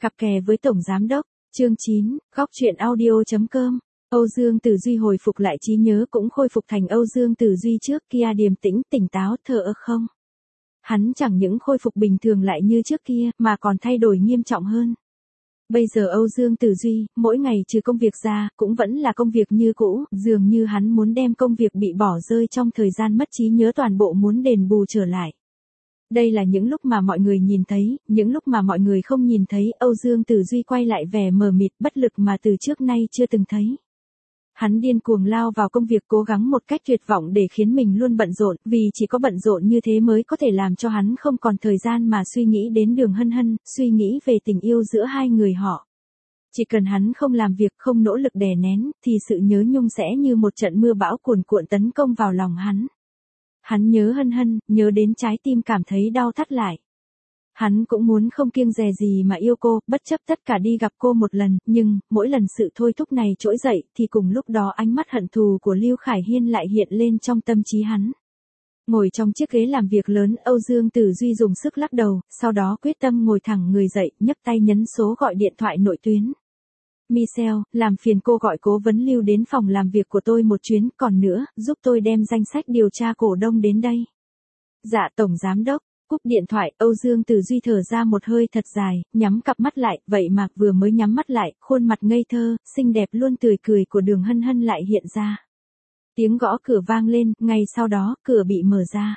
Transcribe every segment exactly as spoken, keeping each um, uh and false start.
Cặp kè với Tổng Giám Đốc, chương chín, góc truyện audio chấm com. Âu Dương Tử Duy hồi phục lại trí nhớ cũng khôi phục thành Âu Dương Tử Duy trước kia điềm tĩnh, tỉnh táo, thờ ơ không. Hắn chẳng những khôi phục bình thường lại như trước kia, mà còn thay đổi nghiêm trọng hơn. Bây giờ Âu Dương Tử Duy, mỗi ngày trừ công việc ra, cũng vẫn là công việc như cũ, dường như hắn muốn đem công việc bị bỏ rơi trong thời gian mất trí nhớ toàn bộ muốn đền bù trở lại. Đây là những lúc mà mọi người nhìn thấy, những lúc mà mọi người không nhìn thấy, Âu Dương Tử Duy quay lại vẻ mờ mịt, bất lực mà từ trước nay chưa từng thấy. Hắn điên cuồng lao vào công việc, cố gắng một cách tuyệt vọng để khiến mình luôn bận rộn, vì chỉ có bận rộn như thế mới có thể làm cho hắn không còn thời gian mà suy nghĩ đến Đường Hân Hân, suy nghĩ về tình yêu giữa hai người họ. Chỉ cần hắn không làm việc, không nỗ lực đè nén, thì sự nhớ nhung sẽ như một trận mưa bão cuồn cuộn tấn công vào lòng hắn. Hắn nhớ Hân Hân, nhớ đến trái tim cảm thấy đau thắt lại. Hắn cũng muốn không kiêng dè gì mà yêu cô, bất chấp tất cả đi gặp cô một lần, nhưng, mỗi lần sự thôi thúc này trỗi dậy, thì cùng lúc đó ánh mắt hận thù của Lưu Khải Hiên lại hiện lên trong tâm trí hắn. Ngồi trong chiếc ghế làm việc lớn, Âu Dương Tử Duy dùng sức lắc đầu, sau đó quyết tâm ngồi thẳng người dậy, nhấc tay nhấn số gọi điện thoại nội tuyến. Michelle, làm phiền cô gọi cố vấn Lưu đến phòng làm việc của tôi một chuyến, còn nữa, giúp tôi đem danh sách điều tra cổ đông đến đây. Dạ Tổng Giám Đốc. Cúp điện thoại, Âu Dương Tử Duy thở ra một hơi thật dài, nhắm cặp mắt lại, vậy mà vừa mới nhắm mắt lại, khuôn mặt ngây thơ, xinh đẹp luôn tươi cười của Đường Hân Hân lại hiện ra. Tiếng gõ cửa vang lên, ngay sau đó, cửa bị mở ra.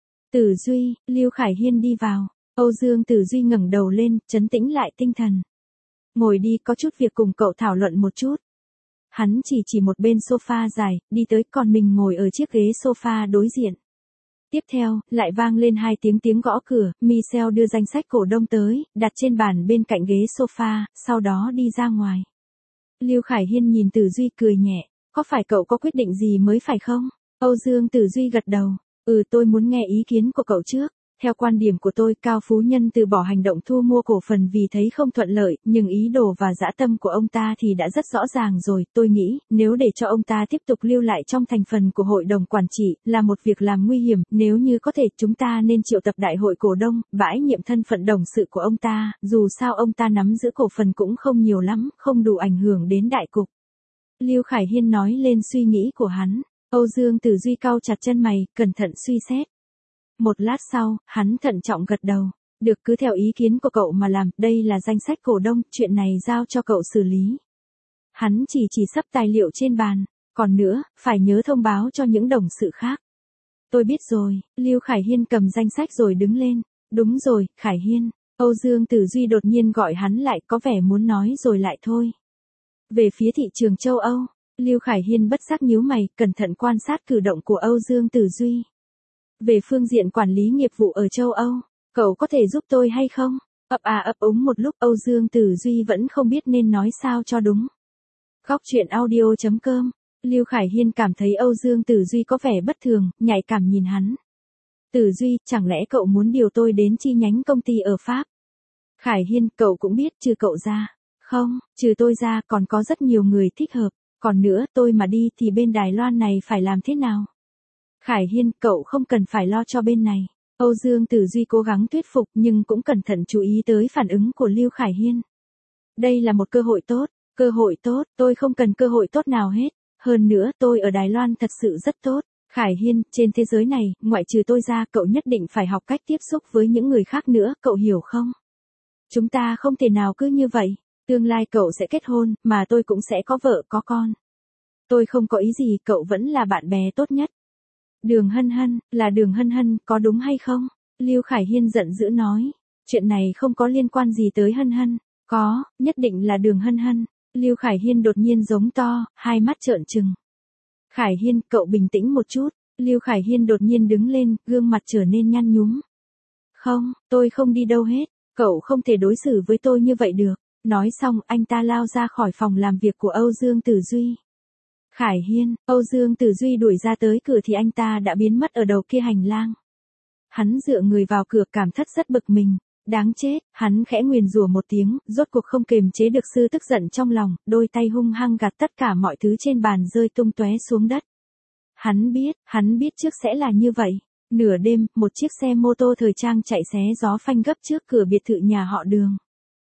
Tử Duy, Lưu Khải Hiên đi vào. Âu Dương Tử Duy ngẩng đầu lên, trấn tĩnh lại tinh thần. Ngồi đi, có chút việc cùng cậu thảo luận một chút. Hắn chỉ chỉ một bên sofa dài, đi tới, còn mình ngồi ở chiếc ghế sofa đối diện. Tiếp theo, lại vang lên hai tiếng tiếng gõ cửa, Michelle đưa danh sách cổ đông tới, đặt trên bàn bên cạnh ghế sofa, sau đó đi ra ngoài. Lưu Khải Hiên nhìn Tử Duy cười nhẹ, có phải cậu có quyết định gì mới phải không? Âu Dương Tử Duy gật đầu, ừ tôi muốn nghe ý kiến của cậu trước. Theo quan điểm của tôi, Cao Phú Nhân từ bỏ hành động thu mua cổ phần vì thấy không thuận lợi, nhưng ý đồ và dã tâm của ông ta thì đã rất rõ ràng rồi. Tôi nghĩ, nếu để cho ông ta tiếp tục lưu lại trong thành phần của hội đồng quản trị, là một việc làm nguy hiểm. Nếu như có thể, chúng ta nên triệu tập đại hội cổ đông, bãi nhiệm thân phận đồng sự của ông ta, dù sao ông ta nắm giữ cổ phần cũng không nhiều lắm, không đủ ảnh hưởng đến đại cục. Lưu Khải Hiên nói lên suy nghĩ của hắn. Âu Dương Tử Duy cau chặt chân mày, cẩn thận suy xét. Một lát sau, hắn thận trọng gật đầu. Được, cứ theo ý kiến của cậu mà làm, đây là danh sách cổ đông, chuyện này giao cho cậu xử lý. Hắn chỉ chỉ sắp tài liệu trên bàn. Còn nữa, phải nhớ thông báo cho những đồng sự khác. Tôi biết rồi, Lưu Khải Hiên cầm danh sách rồi đứng lên. Đúng rồi, Khải Hiên. Âu Dương Tử Duy đột nhiên gọi hắn lại, có vẻ muốn nói rồi lại thôi. Về phía thị trường châu Âu, Lưu Khải Hiên bất giác nhíu mày, cẩn thận quan sát cử động của Âu Dương Tử Duy. Về phương diện quản lý nghiệp vụ ở châu Âu, cậu có thể giúp tôi hay không? Ấp à ấp úng một lúc, Âu Dương Tử Duy vẫn không biết nên nói sao cho đúng. Góc truyện audio chấm com. Lưu Khải Hiên cảm thấy Âu Dương Tử Duy có vẻ bất thường, nhạy cảm nhìn hắn. Tử Duy, chẳng lẽ cậu muốn điều tôi đến chi nhánh công ty ở Pháp? Khải Hiên, cậu cũng biết, trừ cậu ra. Không, trừ tôi ra còn có rất nhiều người thích hợp. Còn nữa, tôi mà đi thì bên Đài Loan này phải làm thế nào? Khải Hiên, cậu không cần phải lo cho bên này. Âu Dương Tử Duy cố gắng thuyết phục nhưng cũng cẩn thận chú ý tới phản ứng của Lưu Khải Hiên. Đây là một cơ hội tốt, cơ hội tốt, tôi không cần cơ hội tốt nào hết. Hơn nữa, tôi ở Đài Loan thật sự rất tốt. Khải Hiên, trên thế giới này, ngoại trừ tôi ra, cậu nhất định phải học cách tiếp xúc với những người khác nữa, cậu hiểu không? Chúng ta không thể nào cứ như vậy. Tương lai cậu sẽ kết hôn, mà tôi cũng sẽ có vợ, có con. Tôi không có ý gì, cậu vẫn là bạn bè tốt nhất. Đường Hân Hân, là Đường Hân Hân, có đúng hay không? Lưu Khải Hiên giận dữ nói. Chuyện này không có liên quan gì tới Hân Hân. Có, nhất định là Đường Hân Hân. Lưu Khải Hiên đột nhiên giống to, hai mắt trợn trừng. Khải Hiên, cậu bình tĩnh một chút. Lưu Khải Hiên đột nhiên đứng lên, gương mặt trở nên nhăn nhúm. Không, tôi không đi đâu hết. Cậu không thể đối xử với tôi như vậy được. Nói xong, anh ta lao ra khỏi phòng làm việc của Âu Dương Tử Duy. Khải Hiên, Âu Dương Tử Duy đuổi ra tới cửa thì anh ta đã biến mất ở đầu kia hành lang. Hắn dựa người vào cửa cảm thất rất bực mình. Đáng chết, hắn khẽ nguyền rủa một tiếng, rốt cuộc không kềm chế được sự tức giận trong lòng, đôi tay hung hăng gạt tất cả mọi thứ trên bàn rơi tung tóe xuống đất. Hắn biết, hắn biết trước sẽ là như vậy. Nửa đêm, một chiếc xe mô tô thời trang chạy xé gió phanh gấp trước cửa biệt thự nhà họ Đường.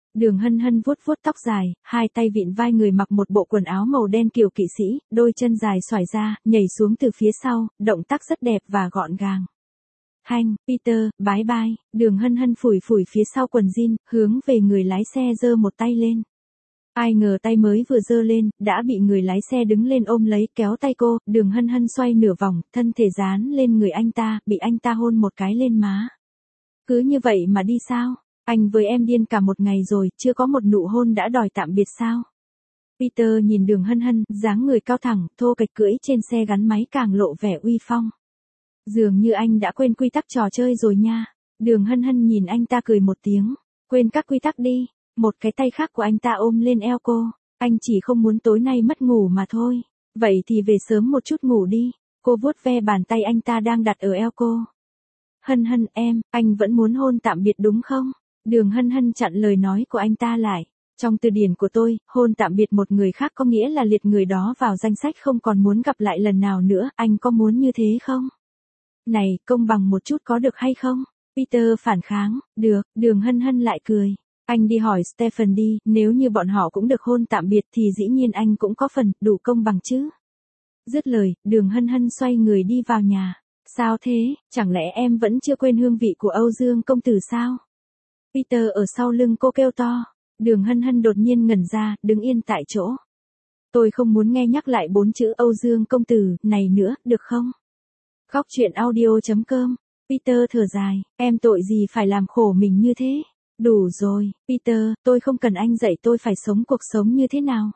Đường Hân Hân vuốt vuốt tóc dài, hai tay vịn vai người mặc một bộ quần áo màu đen kiểu kỵ sĩ, đôi chân dài xoải ra, nhảy xuống từ phía sau, động tác rất đẹp và gọn gàng. Hanh, Peter, bái bai, Đường Hân Hân phủi phủi phía sau quần jean, hướng về người lái xe giơ một tay lên. Ai ngờ tay mới vừa giơ lên, đã bị người lái xe đứng lên ôm lấy, kéo tay cô, Đường Hân Hân xoay nửa vòng, thân thể dán lên người anh ta, bị anh ta hôn một cái lên má. Cứ như vậy mà đi sao? Anh với em điên cả một ngày rồi, chưa có một nụ hôn đã đòi tạm biệt sao? Peter nhìn Đường Hân Hân, dáng người cao thẳng, thô kệch cưỡi trên xe gắn máy càng lộ vẻ uy phong. Dường như anh đã quên quy tắc trò chơi rồi nha. Đường Hân Hân nhìn anh ta cười một tiếng. Quên các quy tắc đi. Một cái tay khác của anh ta ôm lên eo cô. Anh chỉ không muốn tối nay mất ngủ mà thôi. Vậy thì về sớm một chút ngủ đi. Cô vuốt ve bàn tay anh ta đang đặt ở eo cô. Hân Hân em, anh vẫn muốn hôn tạm biệt đúng không? Đường Hân Hân chặn lời nói của anh ta lại. Trong từ điển của tôi, hôn tạm biệt một người khác có nghĩa là liệt người đó vào danh sách không còn muốn gặp lại lần nào nữa. Anh có muốn như thế không? Này, công bằng một chút có được hay không? Peter phản kháng, được, Đường Hân Hân lại cười. Anh đi hỏi Stephen đi, nếu như bọn họ cũng được hôn tạm biệt thì dĩ nhiên anh cũng có phần, đủ công bằng chứ. Dứt lời, Đường Hân Hân xoay người đi vào nhà. Sao thế, chẳng lẽ em vẫn chưa quên hương vị của Âu Dương công tử sao? Peter ở sau lưng cô kêu to. Đường Hân Hân đột nhiên ngẩn ra, đứng yên tại chỗ. Tôi không muốn nghe nhắc lại bốn chữ Âu Dương công tử này nữa, được không? Góc truyện audio chấm com. Peter thở dài, em tội gì phải làm khổ mình như thế? Đủ rồi, Peter, tôi không cần anh dạy tôi phải sống cuộc sống như thế nào.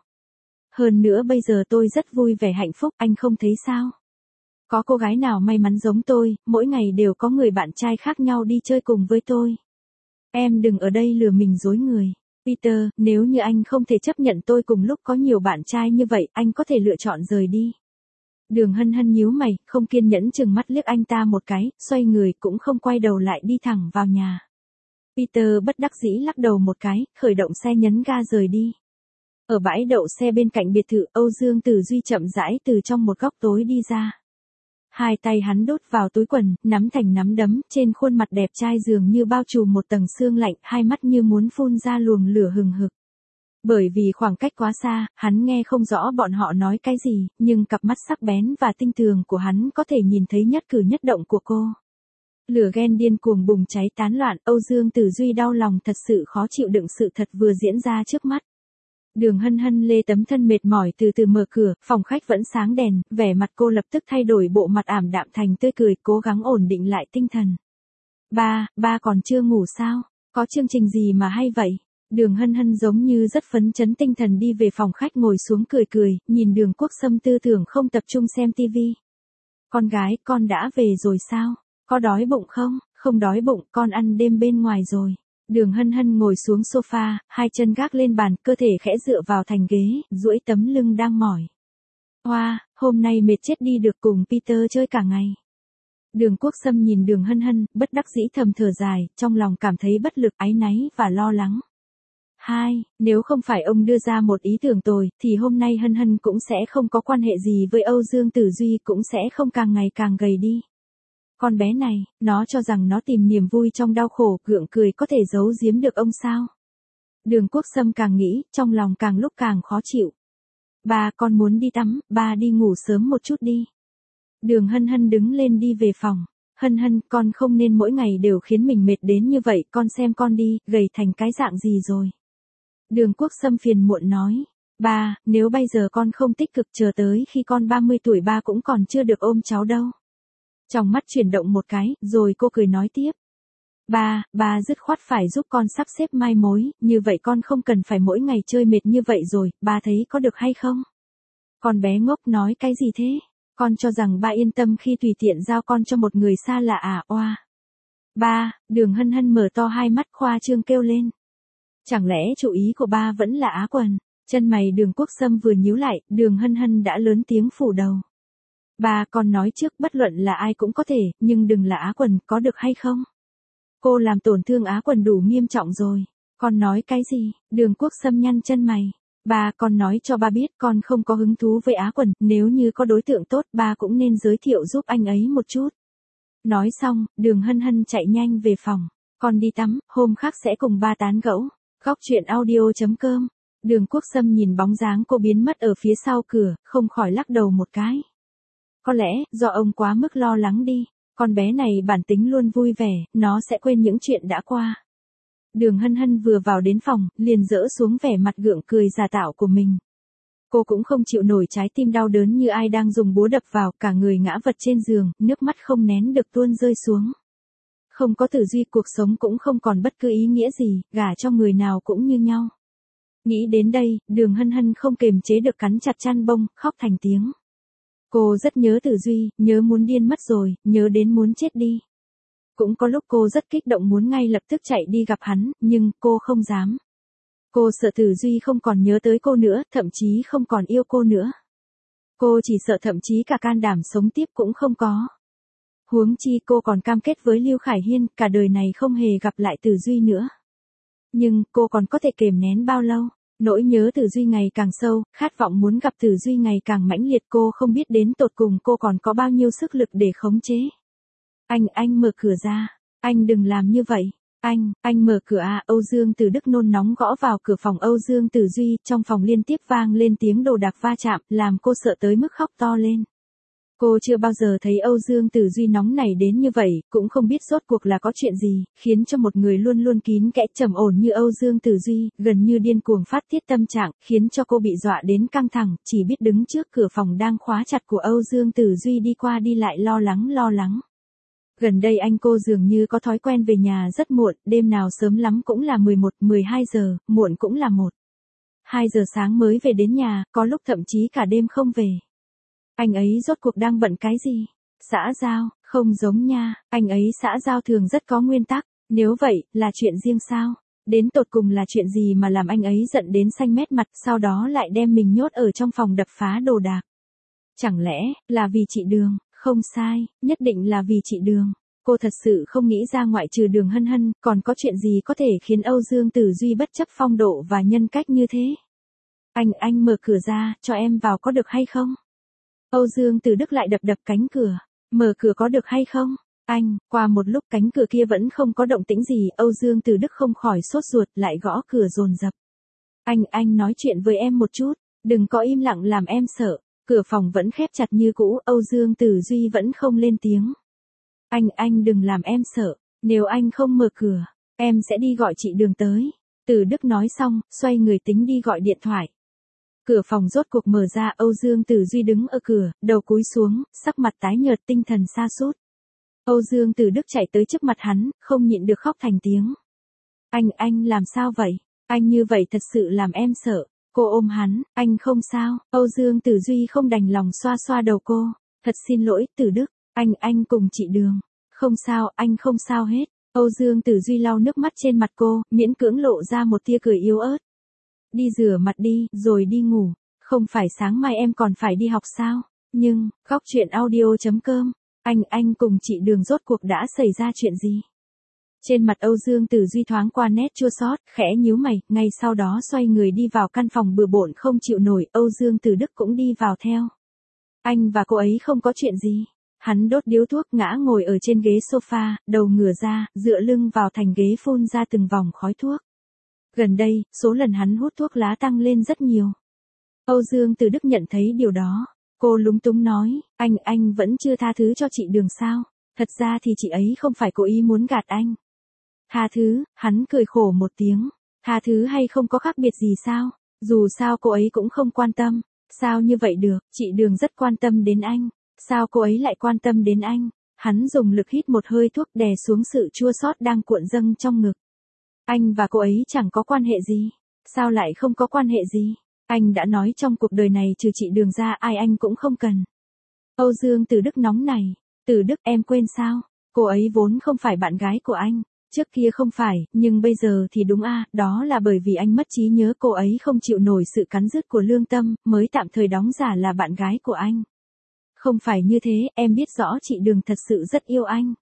Hơn nữa bây giờ tôi rất vui vẻ hạnh phúc, anh không thấy sao? Có cô gái nào may mắn giống tôi, mỗi ngày đều có người bạn trai khác nhau đi chơi cùng với tôi. Em đừng ở đây lừa mình dối người. Peter, nếu như anh không thể chấp nhận tôi cùng lúc có nhiều bạn trai như vậy, anh có thể lựa chọn rời đi. Đường Hân Hân nhíu mày, không kiên nhẫn chừng mắt liếc anh ta một cái, xoay người cũng không quay đầu lại đi thẳng vào nhà. Peter bất đắc dĩ lắc đầu một cái, khởi động xe nhấn ga rời đi. Ở bãi đậu xe bên cạnh biệt thự, Âu Dương Tử Duy chậm rãi từ trong một góc tối đi ra. Hai tay hắn đút vào túi quần, nắm thành nắm đấm, trên khuôn mặt đẹp trai dường như bao trùm một tầng sương lạnh, hai mắt như muốn phun ra luồng lửa hừng hực. Bởi vì khoảng cách quá xa, hắn nghe không rõ bọn họ nói cái gì, nhưng cặp mắt sắc bén và tinh tường của hắn có thể nhìn thấy nhất cử nhất động của cô. Lửa ghen điên cuồng bùng cháy tán loạn, Âu Dương Tử Duy đau lòng thật sự khó chịu đựng sự thật vừa diễn ra trước mắt. Đường Hân Hân lê tấm thân mệt mỏi từ từ mở cửa, phòng khách vẫn sáng đèn, vẻ mặt cô lập tức thay đổi, bộ mặt ảm đạm thành tươi cười, cố gắng ổn định lại tinh thần. Ba, ba còn chưa ngủ sao? Có chương trình gì mà hay vậy? Đường Hân Hân giống như rất phấn chấn tinh thần đi về phòng khách ngồi xuống cười cười, nhìn Đường Quốc Sâm tư tưởng không tập trung xem tivi. Con gái, con đã về rồi sao? Có đói bụng không? Không đói bụng, con ăn đêm bên ngoài rồi. Đường Hân Hân ngồi xuống sofa, hai chân gác lên bàn, cơ thể khẽ dựa vào thành ghế, duỗi tấm lưng đang mỏi. Hoa, hôm nay mệt chết đi được cùng Peter chơi cả ngày. Đường Quốc Sâm nhìn Đường Hân Hân, bất đắc dĩ thầm thở dài, trong lòng cảm thấy bất lực, áy náy và lo lắng. Hai, nếu không phải ông đưa ra một ý tưởng tồi, thì hôm nay Hân Hân cũng sẽ không có quan hệ gì với Âu Dương Tử Duy, cũng sẽ không càng ngày càng gầy đi. Con bé này, nó cho rằng nó tìm niềm vui trong đau khổ, gượng cười có thể giấu giếm được ông sao? Đường Quốc Sâm càng nghĩ, trong lòng càng lúc càng khó chịu. Ba, con muốn đi tắm, ba đi ngủ sớm một chút đi. Đường Hân Hân đứng lên đi về phòng. Hân Hân, con không nên mỗi ngày đều khiến mình mệt đến như vậy, con xem con đi, gầy thành cái dạng gì rồi. Đường Quốc Sâm phiền muộn nói. Ba, nếu bây giờ con không tích cực chờ tới khi con ba mươi tuổi ba cũng còn chưa được ôm cháu đâu. Trong mắt chuyển động một cái, rồi cô cười nói tiếp. Ba, ba dứt khoát phải giúp con sắp xếp mai mối, như vậy con không cần phải mỗi ngày chơi mệt như vậy rồi, ba thấy có được hay không? Con bé ngốc nói cái gì thế? Con cho rằng ba yên tâm khi tùy tiện giao con cho một người xa lạ à, oa. Ba, Đường Hân Hân mở to hai mắt khoa trương kêu lên. Chẳng lẽ chủ ý của ba vẫn là Á Quần? Chân mày Đường Quốc Sâm vừa nhíu lại, Đường Hân Hân đã lớn tiếng phủ đầu. Ba, con nói trước, bất luận là ai cũng có thể, nhưng đừng là Á Quần, có được hay không? Cô làm tổn thương Á Quần đủ nghiêm trọng rồi. Con nói cái gì? Đường Quốc Sâm nhăn chân mày. Ba, con nói cho ba biết con không có hứng thú với Á Quần, nếu như có đối tượng tốt, ba cũng nên giới thiệu giúp anh ấy một chút. Nói xong, Đường Hân Hân chạy nhanh về phòng. Con đi tắm, hôm khác sẽ cùng ba tán gẫu. Góc truyện audio.com. Đường Quốc Sâm nhìn bóng dáng cô biến mất ở phía sau cửa, không khỏi lắc đầu một cái. Có lẽ, do ông quá mức lo lắng đi, con bé này bản tính luôn vui vẻ, nó sẽ quên những chuyện đã qua. Đường Hân Hân vừa vào đến phòng, liền dỡ xuống vẻ mặt gượng cười giả tạo của mình. Cô cũng không chịu nổi trái tim đau đớn như ai đang dùng búa đập vào, cả người ngã vật trên giường, nước mắt không nén được tuôn rơi xuống. Không có Tử Duy, cuộc sống cũng không còn bất cứ ý nghĩa gì, gả cho người nào cũng như nhau. Nghĩ đến đây, Đường Hân Hân không kềm chế được cắn chặt chăn bông, khóc thành tiếng. Cô rất nhớ Tử Duy, nhớ muốn điên mất rồi, nhớ đến muốn chết đi. Cũng có lúc cô rất kích động muốn ngay lập tức chạy đi gặp hắn, nhưng cô không dám. Cô sợ Tử Duy không còn nhớ tới cô nữa, thậm chí không còn yêu cô nữa. Cô chỉ sợ thậm chí cả can đảm sống tiếp cũng không có. Huống chi cô còn cam kết với Lưu Khải Hiên, cả đời này không hề gặp lại Tử Duy nữa. Nhưng, cô còn có thể kềm nén bao lâu? Nỗi nhớ Tử Duy ngày càng sâu, khát vọng muốn gặp Tử Duy ngày càng mãnh liệt, cô không biết đến tột cùng cô còn có bao nhiêu sức lực để khống chế. Anh, anh mở cửa ra. Anh đừng làm như vậy. Anh, anh mở cửa à, Âu Dương Tử Đức nôn nóng gõ vào cửa phòng Âu Dương Tử Duy, trong phòng liên tiếp vang lên tiếng đồ đạc va chạm, làm cô sợ tới mức khóc to lên. Cô chưa bao giờ thấy Âu Dương Tử Duy nóng nảy đến như vậy, cũng không biết rốt cuộc là có chuyện gì, khiến cho một người luôn luôn kín kẽ trầm ổn như Âu Dương Tử Duy, gần như điên cuồng phát tiết tâm trạng, khiến cho cô bị dọa đến căng thẳng, chỉ biết đứng trước cửa phòng đang khóa chặt của Âu Dương Tử Duy đi qua đi lại lo lắng lo lắng. Gần đây anh cô dường như có thói quen về nhà rất muộn, đêm nào sớm lắm cũng là mười một, mười hai giờ, muộn cũng là một, hai giờ sáng mới về đến nhà, có lúc thậm chí cả đêm không về. Anh ấy rốt cuộc đang bận cái gì? Xã giao, không giống nha, anh ấy xã giao thường rất có nguyên tắc, nếu vậy, là chuyện riêng sao? Đến tột cùng là chuyện gì mà làm anh ấy giận đến xanh mét mặt, sau đó lại đem mình nhốt ở trong phòng đập phá đồ đạc? Chẳng lẽ, là vì chị Đường? Không sai, nhất định là vì chị Đường. Cô thật sự không nghĩ ra ngoại trừ Đường Hân Hân, còn có chuyện gì có thể khiến Âu Dương Tử Duy bất chấp phong độ và nhân cách như thế? Anh, anh mở cửa ra, cho em vào có được hay không? Âu Dương Tử Đức lại đập đập cánh cửa. Mở cửa có được hay không? Anh, qua một lúc cánh cửa kia vẫn không có động tĩnh gì, Âu Dương Tử Đức không khỏi sốt ruột, lại gõ cửa dồn dập. Anh, anh nói chuyện với em một chút, đừng có im lặng làm em sợ. Cửa phòng vẫn khép chặt như cũ, Âu Dương Tử Duy vẫn không lên tiếng. Anh, anh đừng làm em sợ, nếu anh không mở cửa, em sẽ đi gọi chị Đường tới. Tử Đức nói xong, xoay người tính đi gọi điện thoại. Cửa phòng rốt cuộc mở ra, Âu Dương Tử Duy đứng ở cửa, đầu cúi xuống, sắc mặt tái nhợt, tinh thần sa sút. Âu Dương Tử Đức chạy tới trước mặt hắn, không nhịn được khóc thành tiếng. Anh, anh làm sao vậy? Anh như vậy thật sự làm em sợ. Cô ôm hắn, anh không sao. Âu Dương Tử Duy không đành lòng xoa xoa đầu cô. Thật xin lỗi, Tử Đức, anh, anh cùng chị Đường. Không sao, anh không sao hết. Âu Dương Tử Duy lau nước mắt trên mặt cô, miễn cưỡng lộ ra một tia cười yếu ớt. Đi rửa mặt đi, rồi đi ngủ. Không phải sáng mai em còn phải đi học sao? Nhưng, góc truyện audio.com. Anh, anh cùng chị Đường rốt cuộc đã xảy ra chuyện gì? Trên mặt Âu Dương Tử Duy thoáng qua nét chua xót, khẽ nhíu mày, ngay sau đó xoay người đi vào căn phòng bừa bộn không chịu nổi, Âu Dương Tử Đức cũng đi vào theo. Anh và cô ấy không có chuyện gì. Hắn đốt điếu thuốc, ngã ngồi ở trên ghế sofa, đầu ngửa ra, dựa lưng vào thành ghế phun ra từng vòng khói thuốc. Gần đây, số lần hắn hút thuốc lá tăng lên rất nhiều. Âu Dương Tử Đức nhận thấy điều đó. Cô lúng túng nói, anh, anh vẫn chưa tha thứ cho chị Đường sao? Thật ra thì chị ấy không phải cố ý muốn gạt anh. Tha thứ, hắn cười khổ một tiếng. Tha thứ hay không có khác biệt gì sao? Dù sao cô ấy cũng không quan tâm. Sao như vậy được, chị Đường rất quan tâm đến anh. Sao cô ấy lại quan tâm đến anh? Hắn dùng lực hít một hơi thuốc đè xuống sự chua xót đang cuộn dâng trong ngực. Anh và cô ấy chẳng có quan hệ gì. Sao lại không có quan hệ gì? Anh đã nói trong cuộc đời này trừ chị Đường ra ai anh cũng không cần. Âu Dương Tử Đức nóng này. Tử Đức, em quên sao? Cô ấy vốn không phải bạn gái của anh. Trước kia không phải, nhưng bây giờ thì đúng a, à, đó là bởi vì anh mất trí nhớ, cô ấy không chịu nổi sự cắn rứt của lương tâm, mới tạm thời đóng giả là bạn gái của anh. Không phải như thế, em biết rõ chị Đường thật sự rất yêu anh.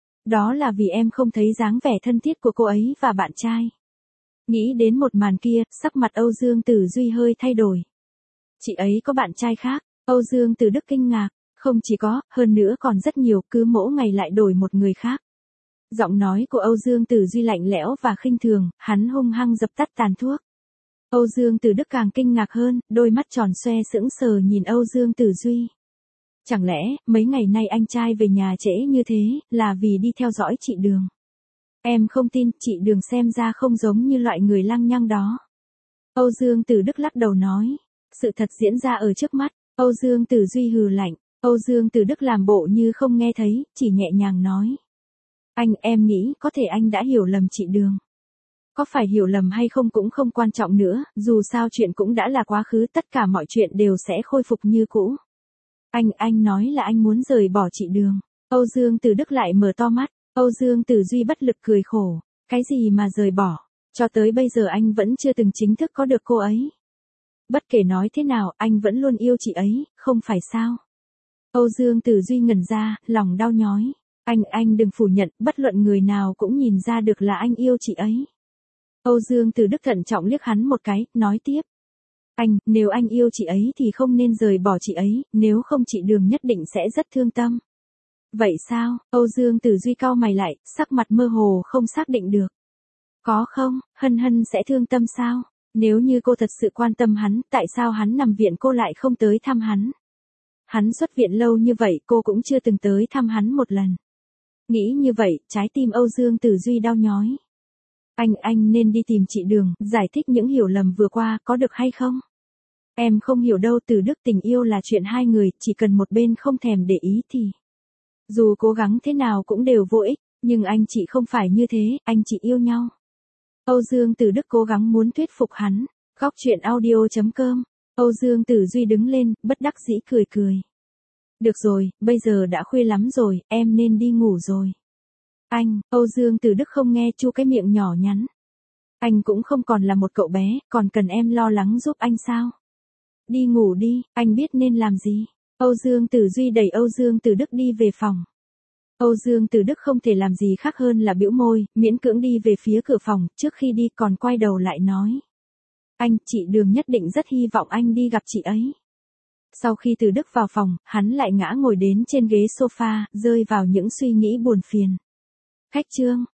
Đó là vì em không thấy dáng vẻ thân thiết của cô ấy và bạn trai. Nghĩ đến một màn kia, sắc mặt Âu Dương Tử Duy hơi thay đổi. Chị ấy có bạn trai khác? Âu Dương Tử Đức kinh ngạc. Không chỉ có, hơn nữa còn rất nhiều, cứ mỗi ngày lại đổi một người khác. Giọng nói của Âu Dương Tử Duy lạnh lẽo và khinh thường, hắn hung hăng dập tắt tàn thuốc. Âu Dương Tử Đức càng kinh ngạc hơn, đôi mắt tròn xoe sững sờ nhìn Âu Dương Tử Duy. Chẳng lẽ, mấy ngày nay anh trai về nhà trễ như thế, là vì đi theo dõi chị Đường? Em không tin, chị Đường xem ra không giống như loại người lăng nhăng đó. Âu Dương Tử Đức lắc đầu nói. Sự thật diễn ra ở trước mắt, Âu Dương Tử Duy hừ lạnh. Âu Dương Tử Đức làm bộ như không nghe thấy, chỉ nhẹ nhàng nói. Anh, em nghĩ có thể anh đã hiểu lầm chị Đường. Có phải hiểu lầm hay không cũng không quan trọng nữa, dù sao chuyện cũng đã là quá khứ, tất cả mọi chuyện đều sẽ khôi phục như cũ. Anh, anh nói là anh muốn rời bỏ chị Đường. Âu Dương Tử Đức lại mở to mắt, Âu Dương Tử Duy bất lực cười khổ. Cái gì mà rời bỏ, cho tới bây giờ anh vẫn chưa từng chính thức có được cô ấy. Bất kể nói thế nào, anh vẫn luôn yêu chị ấy, không phải sao? Âu Dương Tử Duy ngẩn ra, lòng đau nhói. Anh, anh đừng phủ nhận, bất luận người nào cũng nhìn ra được là anh yêu chị ấy. Âu Dương Tử Đức thận trọng liếc hắn một cái, nói tiếp. Anh, nếu anh yêu chị ấy thì không nên rời bỏ chị ấy, nếu không chị Đường nhất định sẽ rất thương tâm. Vậy sao? Âu Dương Tử Duy cau mày lại, sắc mặt mơ hồ không xác định được. Có không, Hân Hân sẽ thương tâm sao? Nếu như cô thật sự quan tâm hắn, tại sao hắn nằm viện cô lại không tới thăm hắn? Hắn xuất viện lâu như vậy cô cũng chưa từng tới thăm hắn một lần. Nghĩ như vậy, trái tim Âu Dương Tử Duy đau nhói. Anh, anh nên đi tìm chị Đường, giải thích những hiểu lầm vừa qua, có được hay không? Em không hiểu đâu, Tử Đức, tình yêu là chuyện hai người, chỉ cần một bên không thèm để ý thì. Dù cố gắng thế nào cũng đều vô ích, nhưng anh chị không phải như thế, anh chị yêu nhau. Âu Dương Tử Đức cố gắng muốn thuyết phục hắn. Góc truyện audio chấm com. Âu Dương Tử Duy đứng lên, bất đắc dĩ cười cười. Được rồi, bây giờ đã khuya lắm rồi, em nên đi ngủ rồi. Anh, Âu Dương Tử Đức không nghe, chu cái miệng nhỏ nhắn. Anh cũng không còn là một cậu bé, còn cần em lo lắng giúp anh sao? Đi ngủ đi, anh biết nên làm gì. Âu Dương Tử Duy đẩy Âu Dương Tử Đức đi về phòng. Âu Dương Tử Đức không thể làm gì khác hơn là bĩu môi, miễn cưỡng đi về phía cửa phòng, trước khi đi còn quay đầu lại nói. Anh, chị Đường nhất định rất hy vọng anh đi gặp chị ấy. Sau khi Tử Đức vào phòng, hắn lại ngã ngồi đến trên ghế sofa, rơi vào những suy nghĩ buồn phiền. Khách trương,